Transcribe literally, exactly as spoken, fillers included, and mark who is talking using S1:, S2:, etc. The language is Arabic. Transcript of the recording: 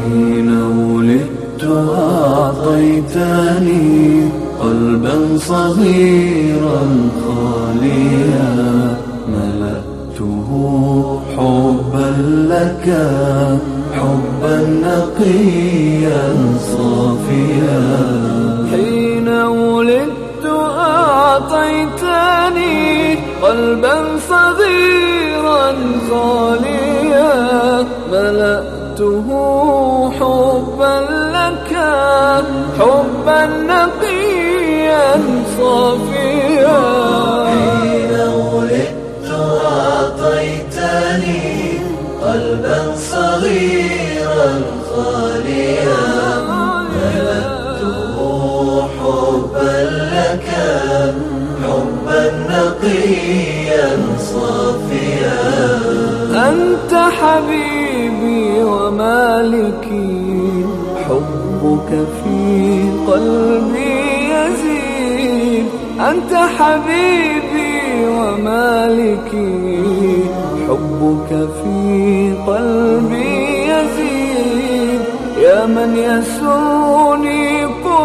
S1: حين ولدت أعطيتني قلبا صغيرا خاليا، ملأته حبا لك، حبا نقيا صافيا.
S2: حين ولدت أعطيتني قلبا صغيرا خاليا، ملأته حبا لك، حبا نقيا صافيا.
S1: حين ولدت أعطيتني قلبا صغيرا خاليا، ملأته حبا لك، حبا نقيا صافيا.
S2: أنت حبيبي ومالكي، حبك في قلبي يزيد. أنت حبيبي ومالكي، حبك في قلبي يزيد. يا من يسرني